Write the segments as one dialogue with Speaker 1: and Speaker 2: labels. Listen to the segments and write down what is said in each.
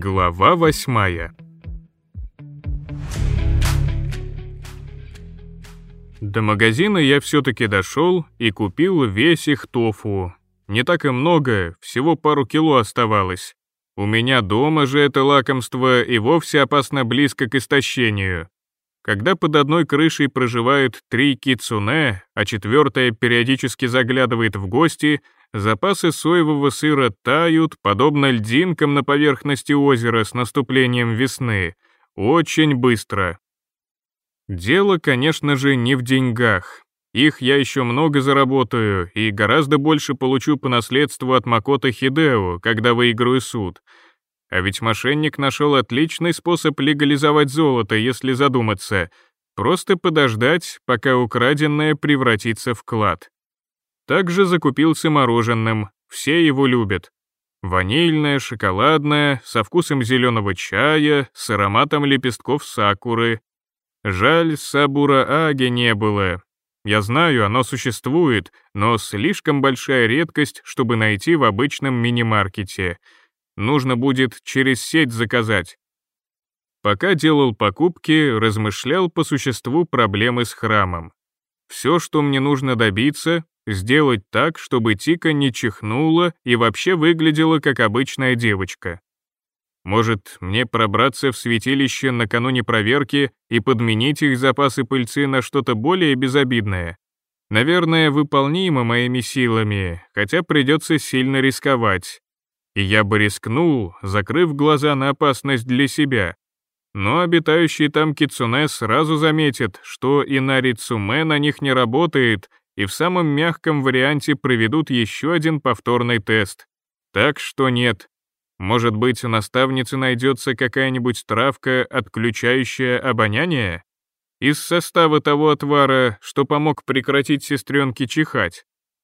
Speaker 1: Глава 8. До магазина я все-таки дошел и купил весь их тофу. Не так и много, всего пару кило оставалось. У меня дома же это лакомство и вовсе опасно близко к истощению. Когда под одной крышей проживают 3 кицуне, а 4-я периодически заглядывает в гости, запасы соевого сыра тают, подобно льдинкам на поверхности озера с наступлением весны, очень быстро. Дело, конечно же, не в деньгах. Их я еще много заработаю и гораздо больше получу по наследству от Макото Хидео, когда выиграю суд. А ведь мошенник нашел отличный способ легализовать золото, если задуматься. Просто подождать, пока украденное превратится в клад. Также закупился мороженым, все его любят. Ванильное, шоколадное, со вкусом зеленого чая, с ароматом лепестков сакуры. Жаль, сабура-аги не было. Я знаю, оно существует, но слишком большая редкость, чтобы найти в обычном мини-маркете. Нужно будет через сеть заказать. Пока делал покупки, размышлял по существу проблемы с храмом. Все, что мне нужно добиться, сделать так, чтобы Тика не чихнула и вообще выглядела как обычная девочка. Может, мне пробраться в святилище накануне проверки и подменить их запасы пыльцы на что-то более безобидное? Наверное, выполнимо моими силами, хотя придется сильно рисковать. И я бы рискнул, закрыв глаза на опасность для себя. Но обитающие там кицуне сразу заметят, что Инари Цуме на них не работает, и в самом мягком варианте проведут еще один повторный тест. Так что нет. Может быть, у наставницы найдется какая-нибудь травка, отключающая обоняние? Из состава того отвара, что помог прекратить сестренке чихать.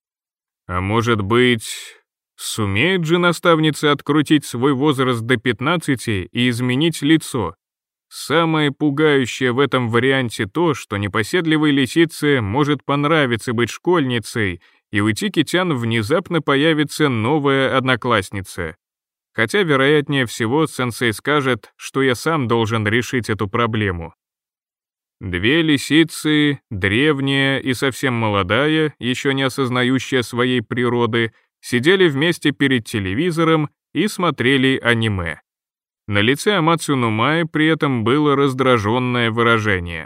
Speaker 1: А может быть... Сумеет же наставница открутить свой возраст до 15 и изменить лицо? Самое пугающее в этом варианте то, что непоседливой лисице может понравиться быть школьницей, и у Тики-тян внезапно появится новая одноклассница. Хотя, вероятнее всего, сенсей скажет, что я сам должен решить эту проблему. 2 лисицы, древняя и совсем молодая, еще не осознающая своей природы, сидели вместе перед телевизором и смотрели аниме. На лице Амацу Нумаи при этом было раздраженное выражение.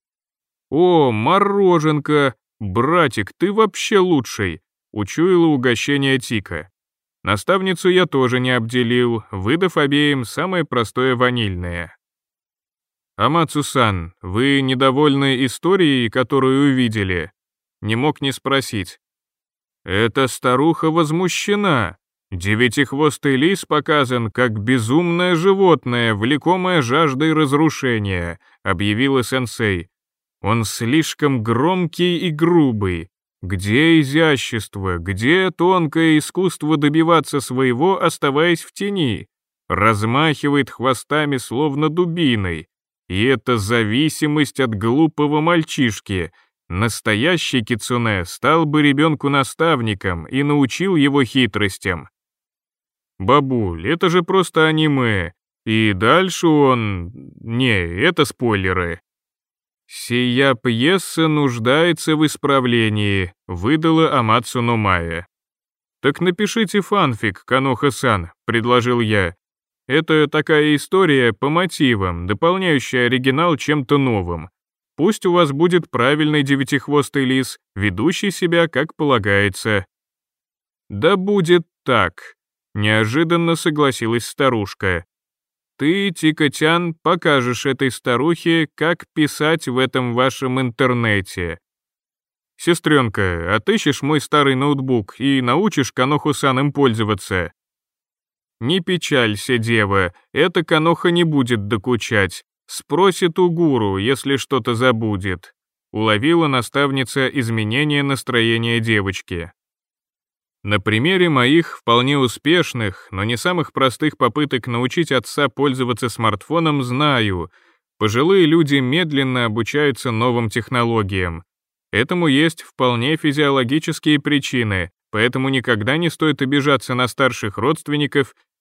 Speaker 1: «О, мороженка! Братик, ты вообще лучший!» — учуяла угощение Тика. Наставницу я тоже не обделил, выдав обеим самое простое ванильное. «Амацу-сан, вы недовольны историей, которую увидели?» Не мог не спросить. «Эта старуха возмущена. Девятихвостый лис показан как безумное животное, влекомое жаждой разрушения», объявила сенсей. «Он слишком громкий и грубый. Где изящество, где тонкое искусство добиваться своего, оставаясь в тени? Размахивает хвостами, словно дубиной. И это зависимость от глупого мальчишки. Настоящий кицуне стал бы ребенку наставником и научил его хитростям». «Бабуль, это же просто аниме, и дальше он... Не, это спойлеры». «Сия пьеса нуждается в исправлении», — выдала Амацу Нумаи. «Так напишите фанфик, Каноха-сан», — предложил я. «Это такая история по мотивам, дополняющая оригинал чем-то новым. Пусть у вас будет правильный девятихвостый лис, ведущий себя как полагается». «Да будет так», — неожиданно согласилась старушка. «Ты, Тика-тян, покажешь этой старухе, как писать в этом вашем интернете. Сестренка, отыщешь мой старый ноутбук и научишь Каноху-сан им пользоваться». «Не печалься, дева, эта Каноха не будет докучать. Спросит у гуру, если что-то забудет», — уловила наставница изменение настроения девочки. На примере моих вполне успешных, но не самых простых попыток научить отца пользоваться смартфоном знаю, пожилые люди медленно обучаются новым технологиям. Этому есть вполне физиологические причины, поэтому никогда не стоит обижаться на старших родственников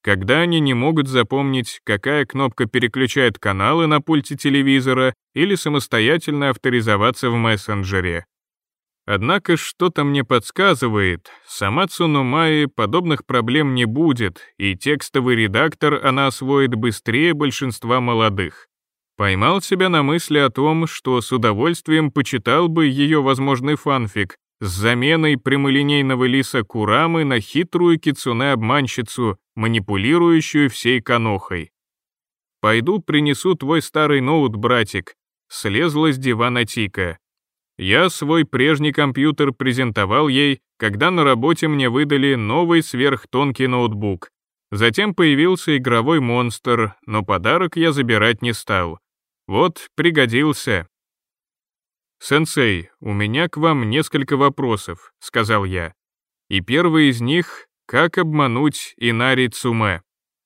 Speaker 1: когда они не могут запомнить, какая кнопка переключает каналы на пульте телевизора или самостоятельно авторизоваться в мессенджере. Однако что-то мне подсказывает, сама Цуномаи подобных проблем не будет, и текстовый редактор она освоит быстрее большинства молодых. Поймал себя на мысли о том, что с удовольствием почитал бы ее возможный фанфик с заменой прямолинейного лиса Курамы на хитрую кицуне-обманщицу, манипулирующую всей канохой. «Пойду принесу твой старый ноут, братик», — слезла с дивана Тика. Я свой прежний компьютер презентовал ей, когда на работе мне выдали новый сверхтонкий ноутбук. Затем появился игровой монстр, но подарок я забирать не стал. Вот, пригодился. «Сенсей, у меня к вам несколько вопросов», — сказал я. И первый из них — как обмануть Инари Цуме.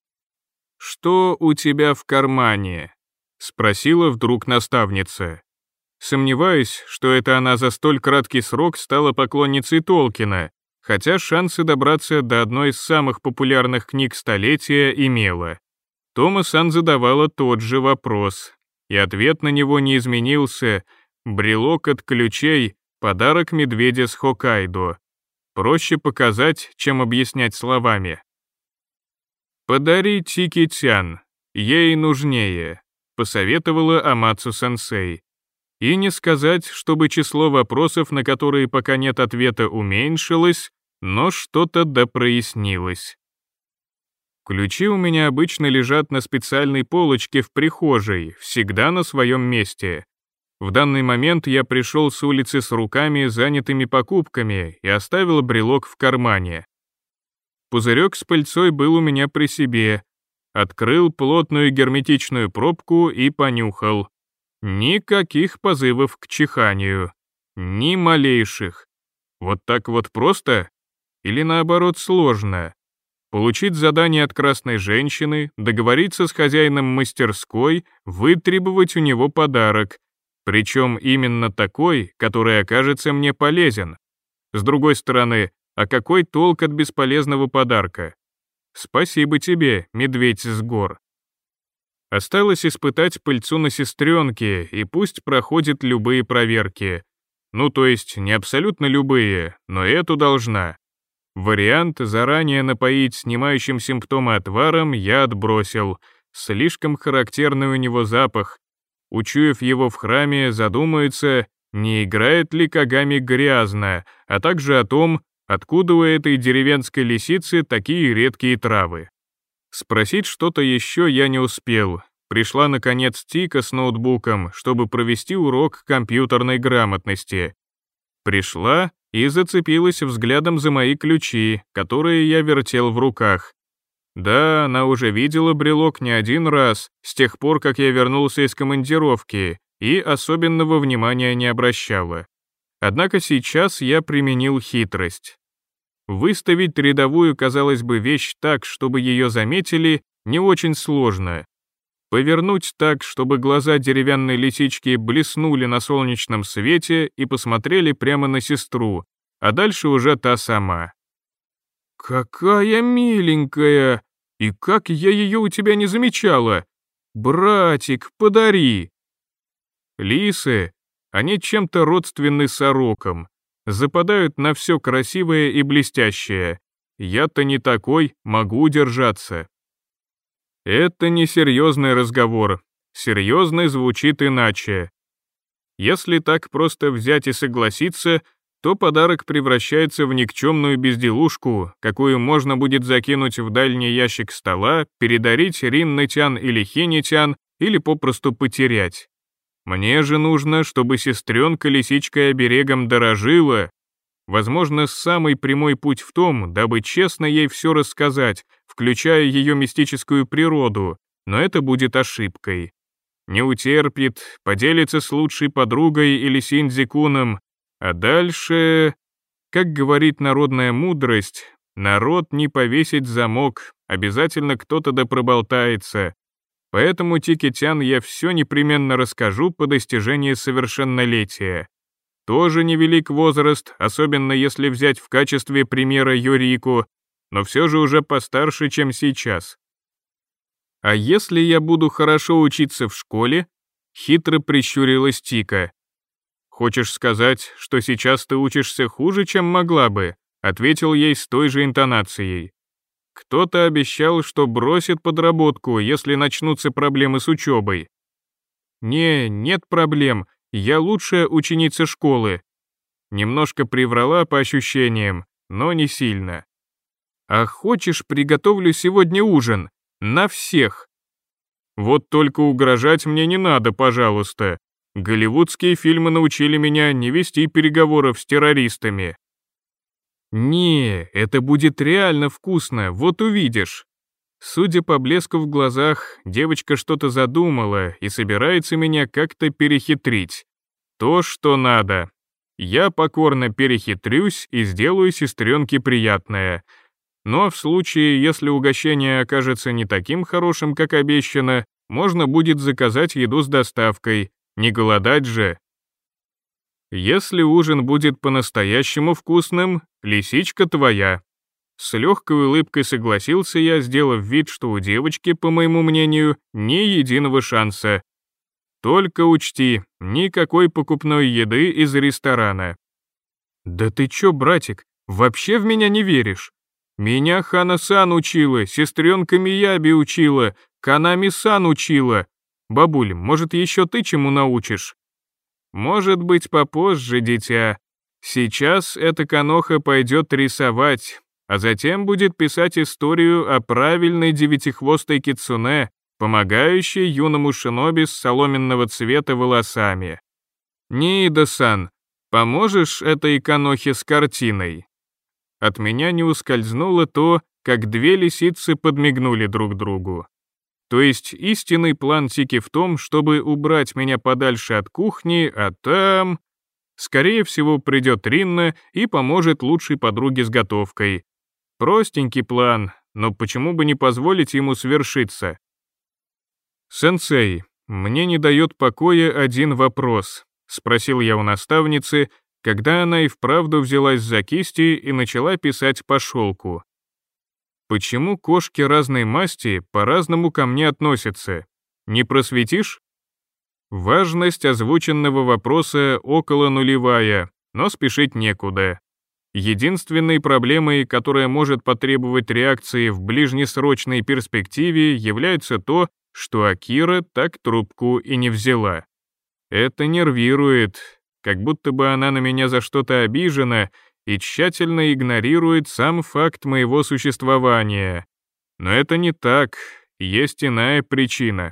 Speaker 1: «Что у тебя в кармане?» — спросила вдруг наставница. Сомневаюсь, что это она за столь краткий срок стала поклонницей Толкина, хотя шансы добраться до одной из самых популярных книг столетия имела. Тома-сан задавала тот же вопрос, и ответ на него не изменился. Брелок от ключей — подарок медведя с Хоккайдо. Проще показать, чем объяснять словами. «Подари Тики-тян, ей нужнее», — посоветовала Амацу-сенсей. И не сказать, чтобы число вопросов, на которые пока нет ответа, уменьшилось, но что-то допрояснилось. Ключи у меня обычно лежат на специальной полочке в прихожей, всегда на своем месте. В данный момент я пришел с улицы с руками, занятыми покупками, и оставил брелок в кармане. Пузырек с пыльцой был у меня при себе. Открыл плотную герметичную пробку и понюхал. Никаких позывов к чиханию. Ни малейших. Вот так вот просто? Или наоборот сложно? Получить задание от красной женщины, договориться с хозяином мастерской, вытребовать у него подарок. Причем именно такой, который окажется мне полезен. С другой стороны, а какой толк от бесполезного подарка? Спасибо тебе, медведь с гор. Осталось испытать пыльцу на сестренке, и пусть проходит любые проверки. Ну, то есть не абсолютно любые, но эту должна. Вариант заранее напоить снимающим симптомы отваром я отбросил. Слишком характерный у него запах. Учуяв его в храме, задумается, не играет ли Кагами грязно, а также о том, откуда у этой деревенской лисицы такие редкие травы. Спросить что-то еще я не успел. Пришла, наконец, Тика с ноутбуком, чтобы провести урок компьютерной грамотности. Пришла и зацепилась взглядом за мои ключи, которые я вертел в руках. Да, она уже видела брелок не один раз, с тех пор, как я вернулся из командировки, и особенного внимания не обращала. Однако сейчас я применил хитрость. Выставить рядовую, казалось бы, вещь так, чтобы ее заметили, не очень сложно. Повернуть так, чтобы глаза деревянной лисички блеснули на солнечном свете и посмотрели прямо на сестру, а дальше уже та сама. «Какая миленькая! И как я ее у тебя не замечала! Братик, подари!» Лисы, они чем-то родственны сорокам. Западают на все красивое и блестящее. Я-то не такой, могу держаться. Это не серьезный разговор. Серьезный звучит иначе. Если так просто взять и согласиться, то подарок превращается в никчемную безделушку, какую можно будет закинуть в дальний ящик стола, передарить Ринне-тян или Хине-тян, или попросту потерять. Мне же нужно, чтобы сестренка лисичкой оберегом дорожила. Возможно, самый прямой путь в том, дабы честно ей все рассказать, включая ее мистическую природу, но это будет ошибкой. Не утерпит, поделится с лучшей подругой или Синдзи-куном, а дальше, как говорит народная мудрость, народ не повесить замок, обязательно кто-то да проболтается. Поэтому Тики-тян я все непременно расскажу по достижении совершеннолетия. Тоже невелик возраст, особенно если взять в качестве примера Юрику, но все же уже постарше, чем сейчас. «А если я буду хорошо учиться в школе?» — хитро прищурилась Тика. «Хочешь сказать, что сейчас ты учишься хуже, чем могла бы?» — ответил ей с той же интонацией. «Кто-то обещал, что бросит подработку, если начнутся проблемы с учебой». Нет проблем, я лучшая ученица школы». Немножко приврала по ощущениям, но не сильно. «А хочешь, приготовлю сегодня ужин? На всех?» «Вот только угрожать мне не надо, пожалуйста. Голливудские фильмы научили меня не вести переговоров с террористами». «Не, это будет реально вкусно, вот увидишь». Судя по блеску в глазах, девочка что-то задумала и собирается меня как-то перехитрить. То, что надо. Я покорно перехитрюсь и сделаю сестренке приятное. Но в случае, если угощение окажется не таким хорошим, как обещано, можно будет заказать еду с доставкой. Не голодать же. Если ужин будет по-настоящему вкусным, лисичка твоя. С легкой улыбкой согласился я, сделав вид, что у девочки, по моему мнению, ни единого шанса. Только учти, никакой покупной еды из ресторана. Да ты чё, братик, вообще в меня не веришь? Меня Хана-сан учила, сестренка Мияби учила, Канами-сан учила. Бабуль, может, еще ты чему научишь? Может быть, попозже, дитя. Сейчас эта Каноха пойдет рисовать, а затем будет писать историю о правильной девятихвостой кицуне, помогающей юному шиноби с соломенного цвета волосами. Ниида-сан, поможешь этой Канохе с картиной? От меня не ускользнуло то, как две лисицы подмигнули друг другу. То есть истинный план Тики в том, чтобы убрать меня подальше от кухни, а там... Скорее всего, придет Ринна и поможет лучшей подруге с готовкой. Простенький план, но почему бы не позволить ему свершиться? «Сенсей, мне не дает покоя один вопрос», — спросил я у наставницы, когда она и вправду взялась за кисти и начала писать по шелку. «Почему кошки разной масти по-разному ко мне относятся? Не просветишь?» Важность озвученного вопроса около нулевая, но спешить некуда. Единственной проблемой, которая может потребовать реакции в ближнесрочной перспективе, является то, что Акира так трубку и не взяла. Это нервирует, как будто бы она на меня за что-то обижена и тщательно игнорирует сам факт моего существования. Но это не так, есть иная причина.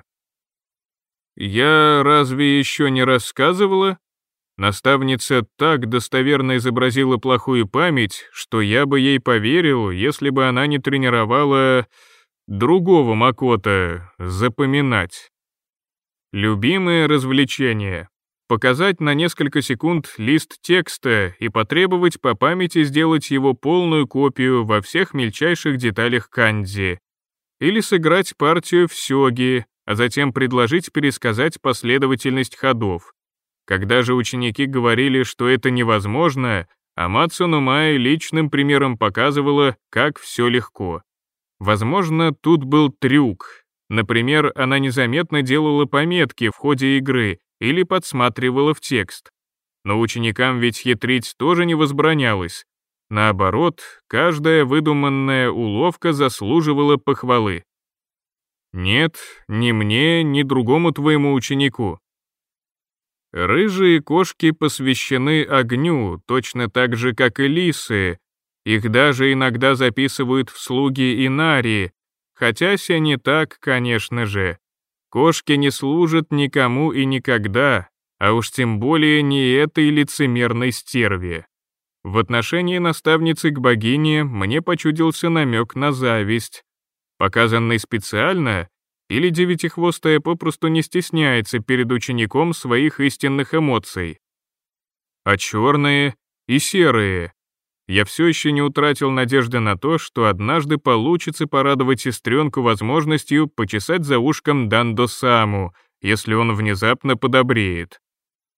Speaker 1: «Я разве еще не рассказывала?» Наставница так достоверно изобразила плохую память, что я бы ей поверил, если бы она не тренировала другого Макото запоминать. Любимое развлечение — показать на несколько секунд лист текста и потребовать по памяти сделать его полную копию во всех мельчайших деталях кандзи. Или сыграть партию в сёги, а затем предложить пересказать последовательность ходов. Когда же ученики говорили, что это невозможно, Амацуно Май личным примером показывала, как все легко. Возможно, тут был трюк. Например, она незаметно делала пометки в ходе игры или подсматривала в текст. Но ученикам ведь хитрить тоже не возбранялось. Наоборот, каждая выдуманная уловка заслуживала похвалы. Нет, ни мне, ни другому твоему ученику. Рыжие кошки посвящены огню, точно так же, как и лисы. Их даже иногда записывают в слуги Инари, хотя се не так, конечно же. Кошки не служат никому и никогда, а уж тем более не этой лицемерной стерве. В отношении наставницы к богине мне почудился намек на зависть. Показанный специально, или девятихвостая попросту не стесняется перед учеником своих истинных эмоций. А черные и серые. Я все еще не утратил надежды на то, что однажды получится порадовать сестренку возможностью почесать за ушком Дандо-саму, если он внезапно подобреет.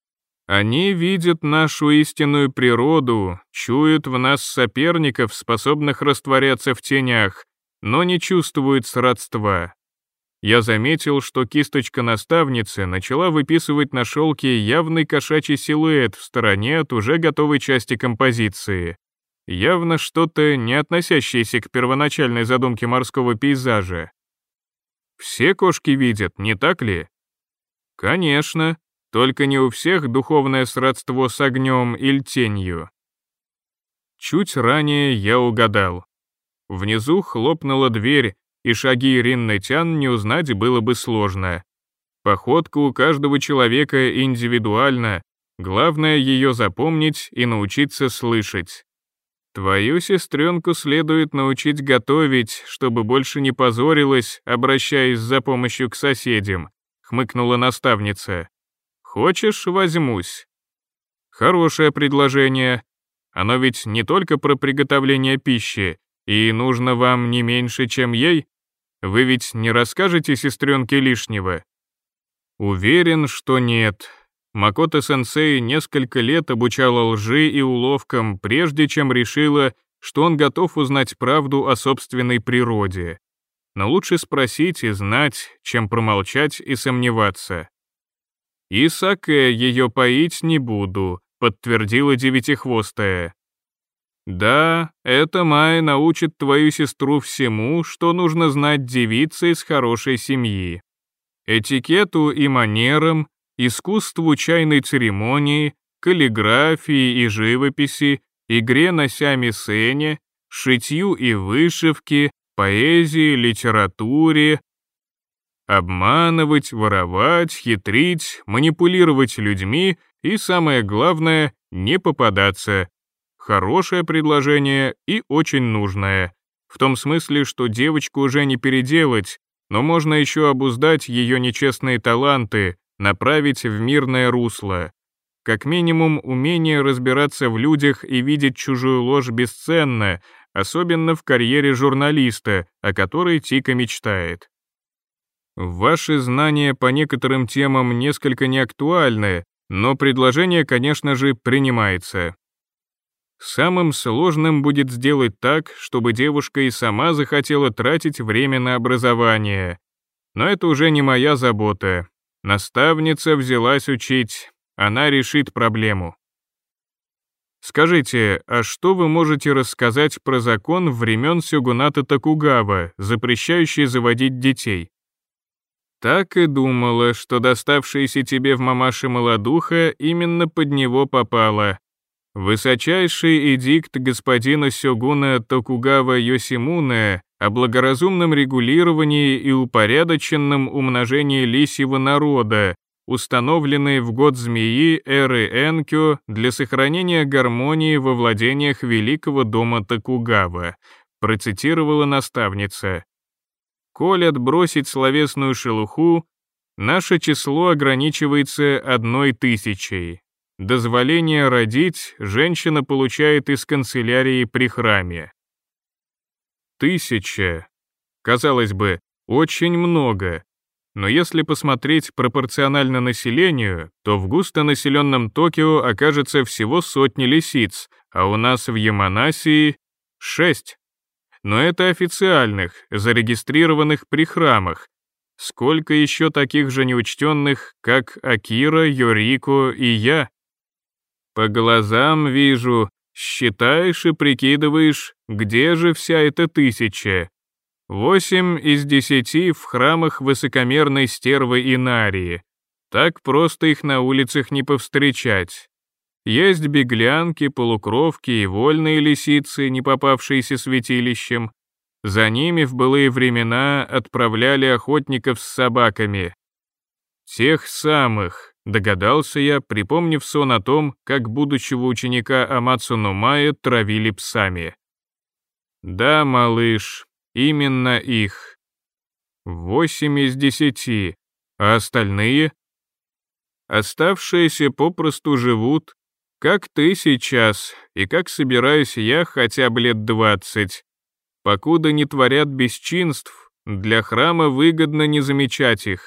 Speaker 1: Они видят нашу истинную природу, чуют в нас соперников, способных растворяться в тенях, но не чувствуют сродства. Я заметил, что кисточка наставницы начала выписывать на шелке явный кошачий силуэт в стороне от уже готовой части композиции. Явно что-то, не относящееся к первоначальной задумке морского пейзажа. Все кошки видят, не так ли? Конечно, только не у всех духовное сродство с огнем или тенью. Чуть ранее я угадал. Внизу хлопнула дверь, и шаги Ринны Тян не узнать было бы сложно. Походка у каждого человека индивидуальна, главное ее запомнить и научиться слышать. Твою сестренку следует научить готовить, чтобы больше не позорилась, обращаясь за помощью к соседям, хмыкнула наставница. Хочешь, возьмусь. Хорошее предложение. Оно ведь не только про приготовление пищи, и нужно вам не меньше, чем ей. Вы ведь не расскажете сестренке лишнего? Уверен, что нет. Макото-сенсей несколько лет обучала лжи и уловкам, прежде чем решила, что он готов узнать правду о собственной природе. Но лучше спросить и знать, чем промолчать и сомневаться. «И саке ее поить не буду», — подтвердила девятихвостая. «Да, эта Майя научит твою сестру всему, что нужно знать девице из хорошей семьи. Этикету и манерам, искусству чайной церемонии, каллиграфии и живописи, игре на сями-сене, шитью и вышивке, поэзии, литературе, обманывать, воровать, хитрить, манипулировать людьми и, самое главное, не попадаться. Хорошее предложение и очень нужное. В том смысле, что девочку уже не переделать, но можно еще обуздать ее нечестные таланты, направить в мирное русло. Как минимум, умение разбираться в людях и видеть чужую ложь бесценно, особенно в карьере журналиста, о которой Тика мечтает. Ваши знания по некоторым темам несколько неактуальны, но предложение, конечно же, принимается. Самым сложным будет сделать так, чтобы девушка и сама захотела тратить время на образование. Но это уже не моя забота. Наставница взялась учить, она решит проблему. Скажите, а что вы можете рассказать про закон времен сёгуната Токугава, запрещающий заводить детей? Так и думала, что доставшееся тебе в мамаше молодуха именно под него попало. Высочайший эдикт господина сёгуна Токугава Йосимуне о благоразумном регулировании и упорядоченном умножении лисьего народа, установленный в год змеи эры Энкё для сохранения гармонии во владениях великого дома Токугава, процитировала наставница. Коль отбросить словесную шелуху, наше число ограничивается 1000. Дозволение родить женщина получает из канцелярии при храме. 1000. Казалось бы, очень много. Но если посмотреть пропорционально населению, то в густонаселенном Токио окажется всего 100 лисиц, а у нас в Яманасии 6. Но это официальных, зарегистрированных при храмах. Сколько еще таких же неучтенных, как Акира, Йорико и я? По глазам вижу, считаешь и прикидываешь, где же вся эта 1000. 8 из 10 в храмах высокомерной стервы Инарии. Так просто их на улицах не повстречать. Есть беглянки, полукровки и вольные лисицы, не попавшиеся святилищем. За ними в былые времена отправляли охотников с собаками. Тех самых, догадался я, припомнив сон о том, как будущего ученика Амацу но Майя травили псами. Да, малыш, именно их. 8 из 10, а остальные? Оставшиеся попросту живут, как ты сейчас, и как собираюсь я хотя бы лет 20. Покуда не творят бесчинств, для храма выгодно не замечать их.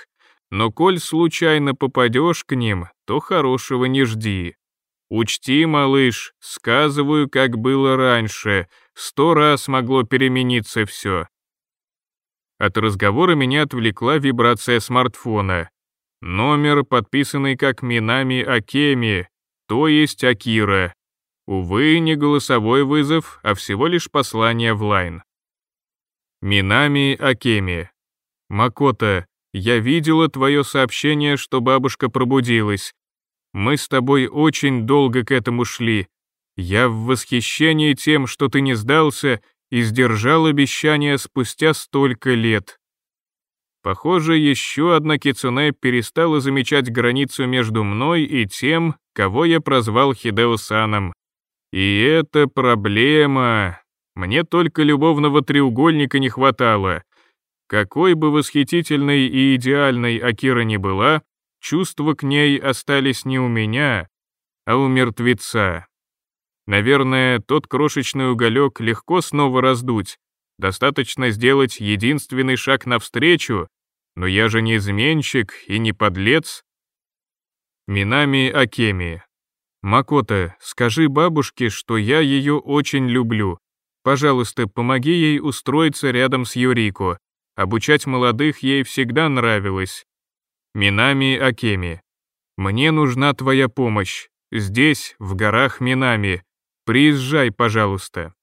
Speaker 1: Но коль случайно попадешь к ним, то хорошего не жди. Учти, малыш, сказываю, как было раньше, 100 раз могло перемениться все. От разговора меня отвлекла вибрация смартфона. Номер, подписанный как Минами Акеми, то есть Акира. Увы, не голосовой вызов, а всего лишь послание в Лайн. Минами Акеми. Макото, я видела твое сообщение, что бабушка пробудилась. Мы с тобой очень долго к этому шли. Я в восхищении тем, что ты не сдался и сдержал обещание спустя столько лет. Похоже, еще одна кицунэ перестала замечать границу между мной и тем, кого я прозвал Хидео-саном. И это проблема. Мне только любовного треугольника не хватало. Какой бы восхитительной и идеальной Акира ни была, чувства к ней остались не у меня, а у мертвеца. Наверное, тот крошечный уголек легко снова раздуть. Достаточно сделать единственный шаг навстречу, но я же не изменщик и не подлец. Минами Акеми. Макото, скажи бабушке, что я ее очень люблю. Пожалуйста, помоги ей устроиться рядом с Юрико. Обучать молодых ей всегда нравилось. Минами Акеми. Мне нужна твоя помощь. Здесь, в горах Минами. Приезжай, пожалуйста.